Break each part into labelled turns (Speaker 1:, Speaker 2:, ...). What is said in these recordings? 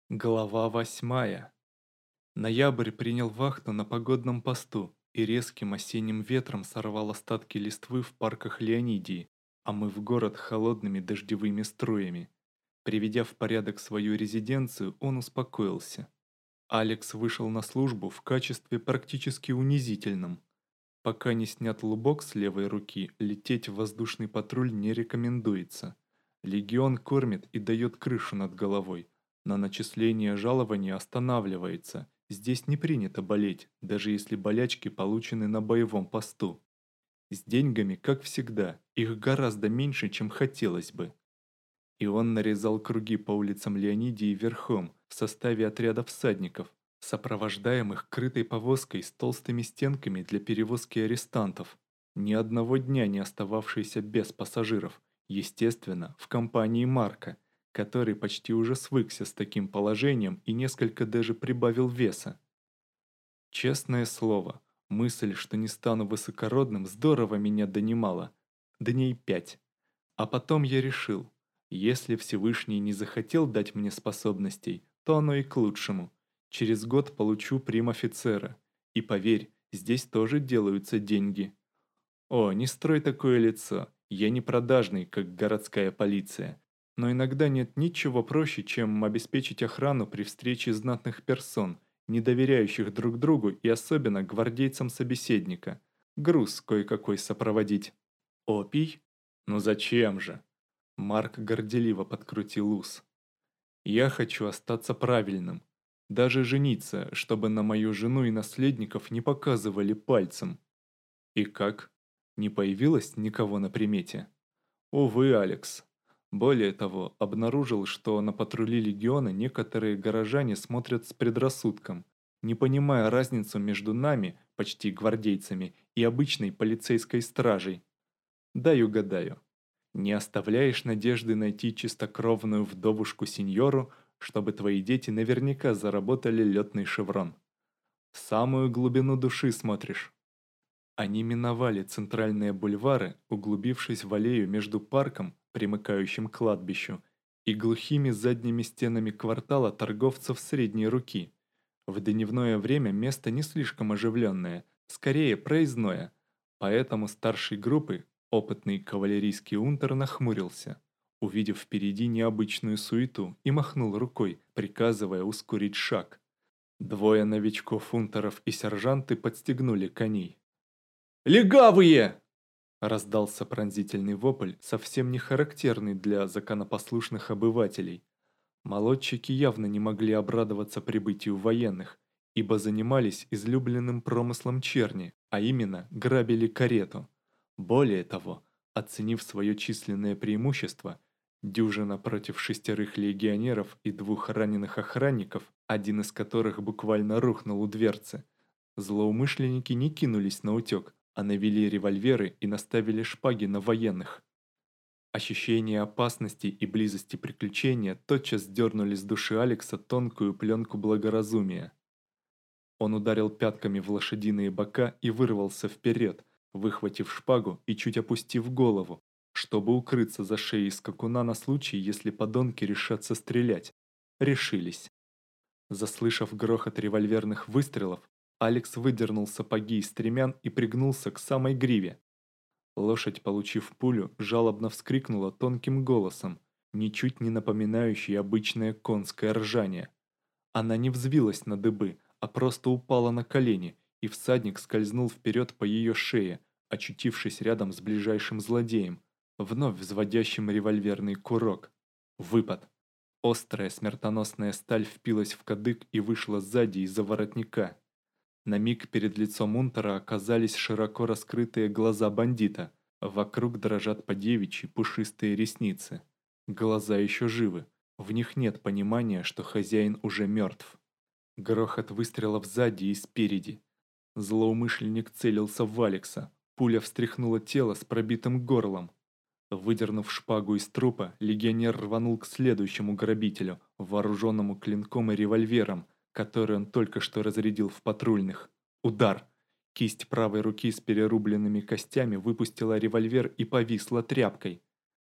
Speaker 1: Глава 8. Ноябрь принял вахту на погодном посту, и резким осенним ветром сорвал остатки листвы в парках Леонидии, омыв город холодными дождевыми струями. Приведя в порядок свою резиденцию, он успокоился. Алекс вышел на службу в качестве практически унизительном. Пока не снят лубок с левой руки, лететь в воздушный патруль не рекомендуется. Легион кормит и дает крышу над головой. На начисление жалования останавливается. Здесь не принято болеть, даже если болячки получены на боевом посту. С деньгами, как всегда, их гораздо меньше, чем хотелось бы. И он нарезал круги по улицам Леонидии верхом в составе отряда всадников, сопровождаемых крытой повозкой с толстыми стенками для перевозки арестантов, ни одного дня не остававшийся без пассажиров, естественно, в компании Марка, который почти уже свыкся с таким положением и несколько даже прибавил веса. Честное слово, мысль, что не стану высокородным, здорово меня донимала. Дней 5. А потом я решил, если Всевышний не захотел дать мне способностей, то оно и к лучшему. Через год получу прим-офицера. И поверь, здесь тоже делаются деньги. О, не строй такое лицо, я не продажный, как городская полиция. Но иногда нет ничего проще, чем обеспечить охрану при встрече знатных персон, не доверяющих друг другу и особенно гвардейцам собеседника. Груз кое-какой сопроводить. Опий? Ну зачем же? Марк горделиво подкрутил ус. Я хочу остаться правильным. Даже жениться, чтобы на мою жену и наследников не показывали пальцем. И как? Не появилось никого на примете? Увы, Алекс. Более того, обнаружил, что на патрули легиона некоторые горожане смотрят с предрассудком, не понимая разницу между нами, почти гвардейцами, и обычной полицейской стражей. Дай угадаю. Не оставляешь надежды найти чистокровную вдовушку-сеньору, чтобы твои дети наверняка заработали летный шеврон. В самую глубину души смотришь. Они миновали центральные бульвары, углубившись в аллею между парком, примыкающим к кладбищу, и глухими задними стенами квартала торговцев средней руки. В дневное время место не слишком оживленное, скорее проездное, поэтому старший группы, опытный кавалерийский унтер, нахмурился, увидев впереди необычную суету, и махнул рукой, приказывая ускорить шаг. Двое новичков унтеров и сержанты подстегнули коней. «Легавые!» Раздался пронзительный вопль, совсем не характерный для законопослушных обывателей. Молодчики явно не могли обрадоваться прибытию военных, ибо занимались излюбленным промыслом черни, а именно грабили карету. Более того, оценив свое численное преимущество, дюжина против 6 легионеров и 2 раненых охранников, один из которых буквально рухнул у дверцы, злоумышленники не кинулись на утек, а навели револьверы и наставили шпаги на военных. Ощущение опасности и близости приключения тотчас сдернули с души Алекса тонкую пленку благоразумия. Он ударил пятками в лошадиные бока и вырвался вперед, выхватив шпагу и чуть опустив голову, чтобы укрыться за шеей скакуна на случай, если подонки решатся стрелять. Решились. Заслышав грохот револьверных выстрелов, Алекс выдернул сапоги из стремян и пригнулся к самой гриве. Лошадь, получив пулю, жалобно вскрикнула тонким голосом, ничуть не напоминающий обычное конское ржание. Она не взвилась на дыбы, а просто упала на колени, и всадник скользнул вперед по ее шее, очутившись рядом с ближайшим злодеем, вновь взводящим револьверный курок. Выпад. Острая смертоносная сталь впилась в кадык и вышла сзади из-за воротника. На миг перед лицом Унтера оказались широко раскрытые глаза бандита. Вокруг дрожат по девичьи пушистые ресницы. Глаза еще живы. В них нет понимания, что хозяин уже мертв. Грохот выстрелов сзади и спереди. Злоумышленник целился в Алекса. Пуля встряхнула тело с пробитым горлом. Выдернув шпагу из трупа, легионер рванул к следующему грабителю, вооруженному клинком и револьвером, который он только что разрядил в патрульных. Удар! Кисть правой руки с перерубленными костями выпустила револьвер и повисла тряпкой.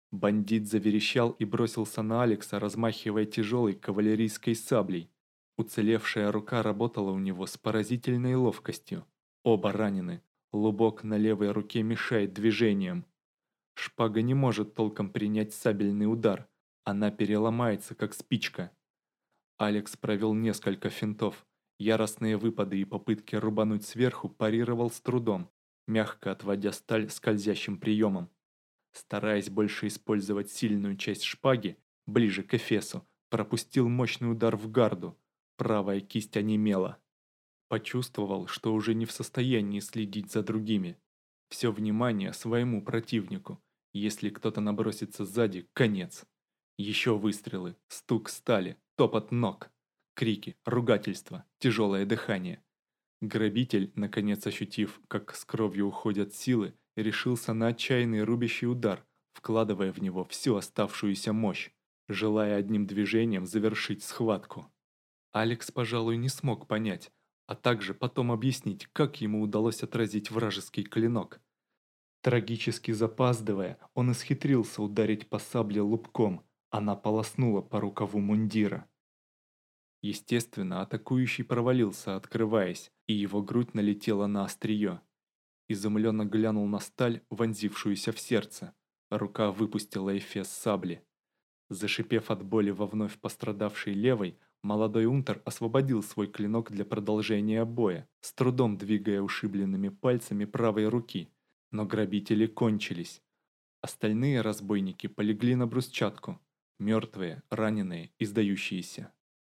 Speaker 1: Бандит заверещал и бросился на Алекса, размахивая тяжелой кавалерийской саблей. Уцелевшая рука работала у него с поразительной ловкостью. Оба ранены. Лубок на левой руке мешает движениям. Шпага не может толком принять сабельный удар. Она переломается, как спичка. Алекс провел несколько финтов. Яростные выпады и попытки рубануть сверху парировал с трудом, мягко отводя сталь скользящим приемом. Стараясь больше использовать сильную часть шпаги, ближе к эфесу, пропустил мощный удар в гарду. Правая кисть онемела. Почувствовал, что уже не в состоянии следить за другими. Все внимание своему противнику. Если кто-то набросится сзади, конец. Еще выстрелы, стук стали, топот ног. Крики, ругательства, тяжелое дыхание. Грабитель, наконец ощутив, как с кровью уходят силы, решился на отчаянный рубящий удар, вкладывая в него всю оставшуюся мощь, желая одним движением завершить схватку. Алекс, пожалуй, не смог понять, а также потом объяснить, как ему удалось отразить вражеский клинок. Трагически запаздывая, он исхитрился ударить по сабле лупком, она полоснула по рукаву мундира. Естественно, атакующий провалился, открываясь, и его грудь налетела на острие. Изумленно глянул на сталь, вонзившуюся в сердце. Рука выпустила эфес сабли. Зашипев от боли во вновь пострадавшей левой, молодой унтер освободил свой клинок для продолжения боя, с трудом двигая ушибленными пальцами правой руки. Но грабители кончились. Остальные разбойники полегли на брусчатку. Мертвые, раненые, издающиеся.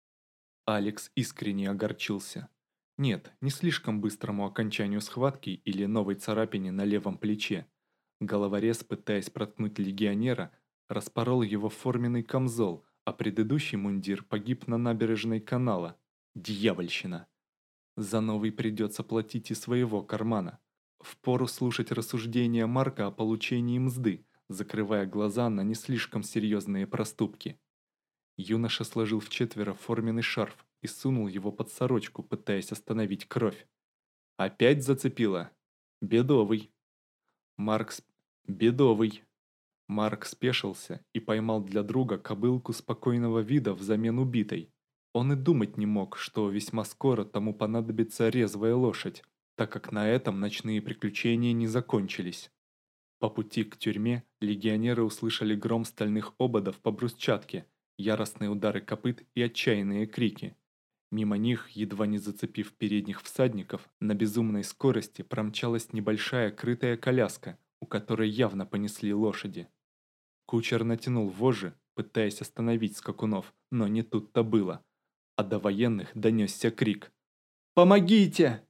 Speaker 1: Алекс искренне огорчился. Нет, не слишком быстрому окончанию схватки или новой царапине на левом плече. Головорез, пытаясь проткнуть легионера, распорол его форменный камзол, а предыдущий мундир погиб на набережной канала. Дьявольщина! За новый придется платить из своего кармана. Впору слушать рассуждения Марка о получении мзды, закрывая глаза на не слишком серьезные проступки. Юноша сложил вчетверо форменный шарф и сунул его под сорочку, пытаясь остановить кровь. Опять зацепило? Бедовый. Марк... Бедовый. Марк спешился и поймал для друга кобылку спокойного вида взамен убитой. Он и думать не мог, что весьма скоро тому понадобится резвая лошадь, так как на этом ночные приключения не закончились. По пути к тюрьме легионеры услышали гром стальных ободов по брусчатке, яростные удары копыт и отчаянные крики. Мимо них, едва не зацепив передних всадников, на безумной скорости промчалась небольшая крытая коляска, у которой явно понесли лошади. Кучер натянул вожжи, пытаясь остановить скакунов, но не тут-то было. А до военных донесся крик. «Помогите!»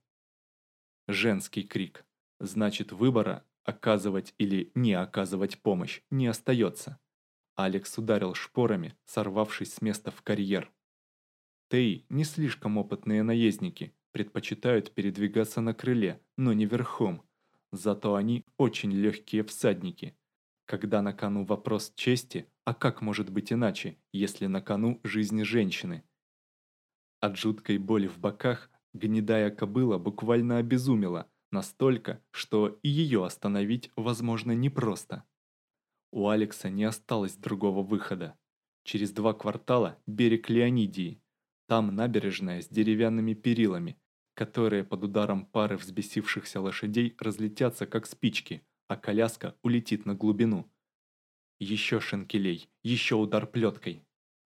Speaker 1: Женский крик. Значит, выбора оказывать или не оказывать помощь не остается. Алекс ударил шпорами, сорвавшись с места в карьер. Теи не слишком опытные наездники, предпочитают передвигаться на крыле, но не верхом. Зато они очень легкие всадники. Когда на кону вопрос чести, а как может быть иначе, если на кону жизнь женщины? От жуткой боли в боках гнедая кобыла буквально обезумела, настолько, что и ее остановить, возможно, непросто. У Алекса не осталось другого выхода. Через 2 квартала берег Леонидии. Там набережная с деревянными перилами, которые под ударом пары взбесившихся лошадей разлетятся как спички, а коляска улетит на глубину. Еще шенкелей, еще удар плеткой.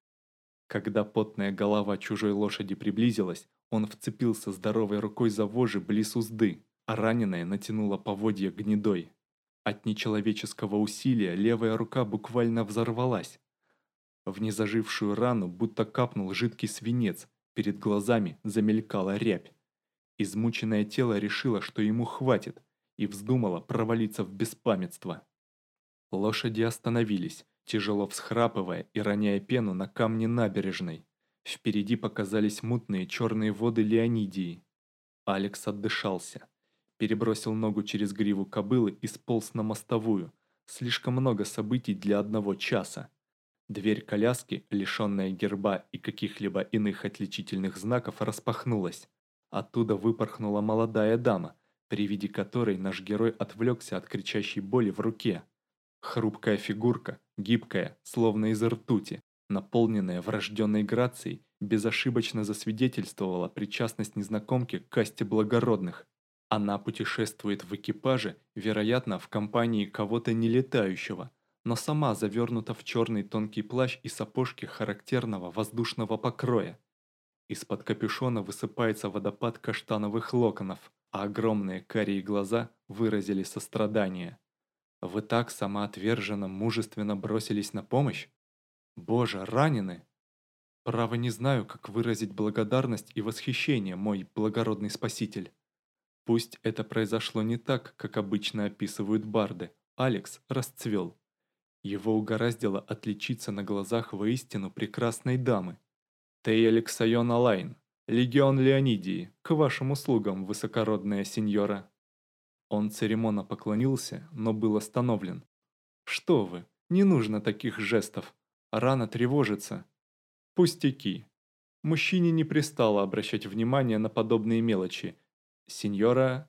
Speaker 1: Когда потная голова чужой лошади приблизилась, он вцепился здоровой рукой за вожжи близ узды, а раненая натянула поводья гнедой. От нечеловеческого усилия левая рука буквально взорвалась. В незажившую рану будто капнул жидкий свинец, перед глазами замелькала рябь. Измученное тело решило, что ему хватит, и вздумало провалиться в беспамятство. Лошади остановились, тяжело всхрапывая и роняя пену на камни набережной. Впереди показались мутные черные воды Леонидии. Алекс отдышался. Перебросил ногу через гриву кобылы и сполз на мостовую. Слишком много событий для одного часа. Дверь коляски, лишенная герба и каких-либо иных отличительных знаков, распахнулась. Оттуда выпорхнула молодая дама, при виде которой наш герой отвлекся от кричащей боли в руке. Хрупкая фигурка, гибкая, словно из ртути, наполненная врожденной грацией, безошибочно засвидетельствовала причастность незнакомки к касте благородных. Она путешествует в экипаже, вероятно, в компании кого-то нелетающего, но сама завернута в черный тонкий плащ и сапожки характерного воздушного покроя. Из-под капюшона высыпается водопад каштановых локонов, а огромные карие глаза выразили сострадание. Вы так самоотверженно, мужественно бросились на помощь? Боже, ранены! Право не знаю, как выразить благодарность и восхищение, мой благородный спаситель. Пусть это произошло не так, как обычно описывают барды. Алекс расцвел. Его угораздило отличиться на глазах воистину прекрасной дамы. Тей Алексайон Алайн, легион Леонидии, к вашим услугам, высокородная сеньора. Он церемонно поклонился, но был остановлен. Что вы, не нужно таких жестов. Рана тревожится. Пустяки. Мужчине не пристало обращать внимание на подобные мелочи. Сеньора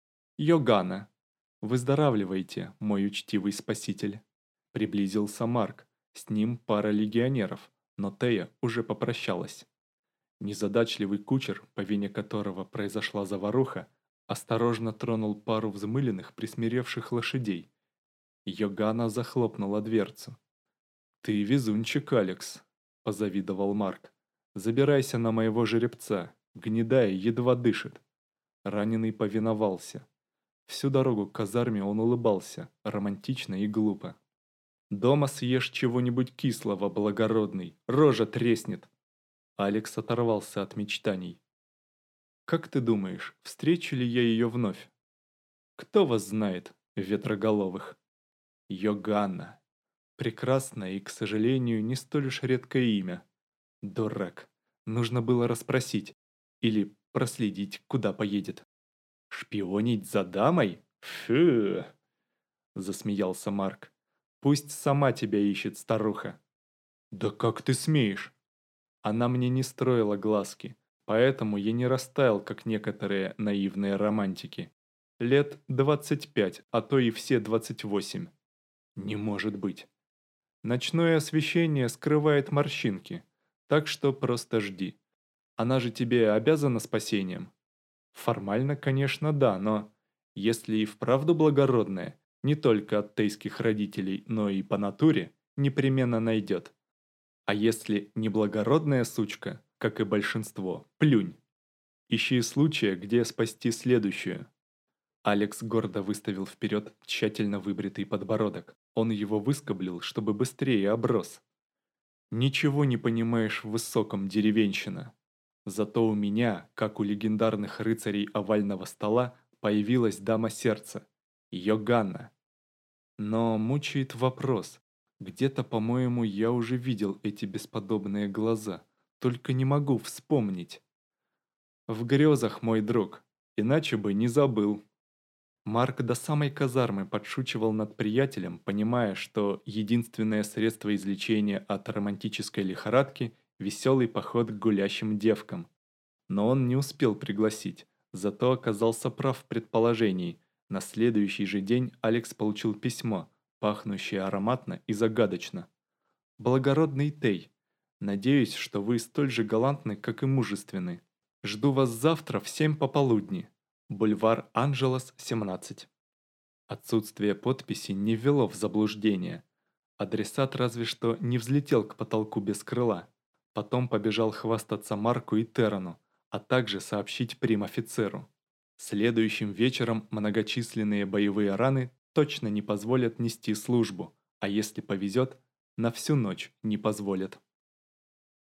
Speaker 1: Йогана, выздоравливайте, мой учтивый спаситель. Приблизился Марк, с ним пара легионеров, но Тея уже попрощалась. Незадачливый кучер, по вине которого произошла заваруха, осторожно тронул пару взмыленных, присмиревших лошадей. Йогана захлопнула дверцу. «Ты везунчик, Алекс», – позавидовал Марк. «Забирайся на моего жеребца, гнедая едва дышит». Раненый повиновался. Всю дорогу к казарме он улыбался, романтично и глупо. «Дома съешь чего-нибудь кислого, благородный, рожа треснет». Алекс оторвался от мечтаний. «Как ты думаешь, встречу ли я ее вновь?» «Кто вас знает, ветроголовых?» «Йоганна. Прекрасное и, к сожалению, не столь уж редкое имя. Дурак. Нужно было расспросить. Или проследить, куда поедет». «Шпионить за дамой? Фу!» Засмеялся Марк. «Пусть сама тебя ищет, старуха». «Да как ты смеешь?» Она мне не строила глазки, поэтому я не растаял, как некоторые наивные романтики. Лет 25, а то и все 28. Не может быть. Ночное освещение скрывает морщинки, так что просто жди. Она же тебе обязана спасением. Формально, конечно, да, но если и вправду благородная, не только от тейских родителей, но и по натуре, непременно найдет. А если неблагородная сучка, как и большинство, плюнь. Ищи случая, где спасти следующую. Алекс гордо выставил вперед тщательно выбритый подбородок. Он его выскоблил, чтобы быстрее оброс. Ничего не понимаешь в высоком, деревенщина. Зато у меня, как у легендарных рыцарей овального стола, появилась дама сердца. Йоганна. Но мучает вопрос. Где-то, по-моему, я уже видел эти бесподобные глаза. Только не могу вспомнить. В грезах, мой друг. Иначе бы не забыл. Марк до самой казармы подшучивал над приятелем, понимая, что единственное средство излечения от романтической лихорадки – веселый поход к гулящим девкам. Но он не успел пригласить, зато оказался прав в предположении. На следующий же день Алекс получил письмо, пахнущее ароматно и загадочно. «Благородный Тей, надеюсь, что вы столь же галантны, как и мужественны. Жду вас завтра в 7 пополудни. Бульвар Анжелос, 17». Отсутствие подписи не ввело в заблуждение. Адресат разве что не взлетел к потолку без крыла. Потом побежал хвастаться Марку и Терану, а также сообщить прим-офицеру. Следующим вечером многочисленные боевые раны точно не позволят нести службу, а если повезет, на всю ночь не позволят.